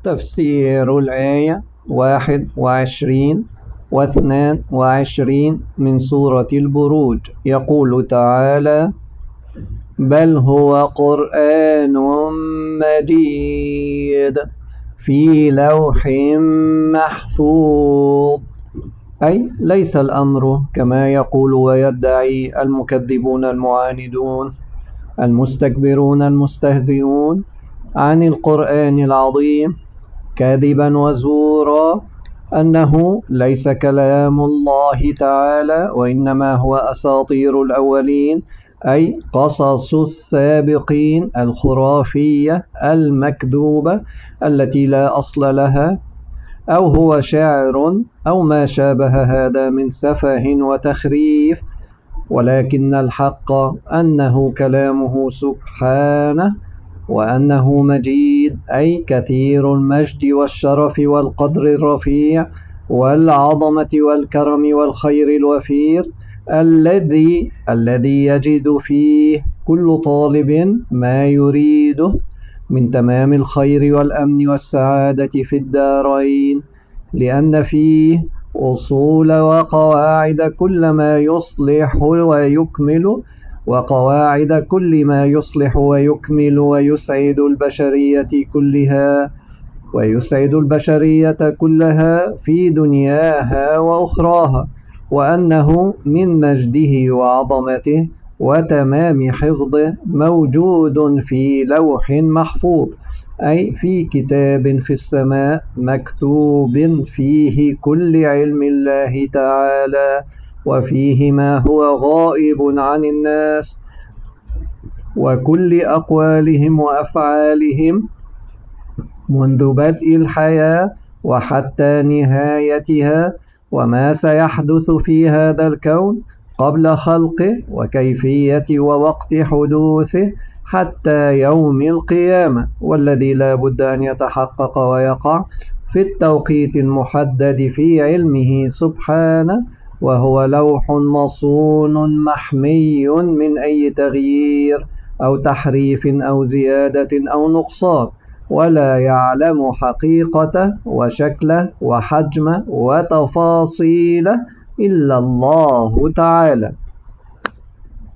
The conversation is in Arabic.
تفسير الآية 21 و22 من سورة البروج. يقول تعالى: بل هو قرآن مجيد في لوح محفوظ. أي ليس الأمر كما يقول ويدعي المكذبون المعاندون المستكبرون المستهزئون عن القرآن العظيم كاذبا وزورا أنه ليس كلام الله تعالى، وإنما هو أساطير الأولين، أي قصص السابقين الخرافية المكذوبة التي لا أصل لها، أو هو شاعر أو ما شابه هذا من سفه وتخريف. ولكن الحق أنه كلامه سبحانه، وأنه مجيد أي كثير المجد والشرف والقدر الرفيع والعظمة والكرم والخير الوفير، الذي يجد فيه كل طالب ما يريده من تمام الخير والأمن والسعادة في الدارين، لأن فيه أصول وقواعد كل ما يصلح ويكمل، وقواعد كل ما يصلح ويكمل ويسعد البشرية كلها في دنياها وأخراها، وأنه من مجده وعظمته وتمام حفظه موجود في لوح محفوظ، أي في كتاب في السماء مكتوب فيه كل علم الله تعالى، وفيه ما هو غائب عن الناس وكل أقوالهم وأفعالهم منذ بدء الحياة وحتى نهايتها، وما سيحدث في هذا الكون قبل خلقه وكيفية ووقت حدوثه حتى يوم القيامة، والذي لا بد أن يتحقق ويقع في التوقيت المحدد في علمه سبحانه، وهو لوح مصون محمي من أي تغيير أو تحريف أو زيادة أو نقصان، ولا يعلم حقيقته وشكله وحجمه وتفاصيله إلا الله تعالى.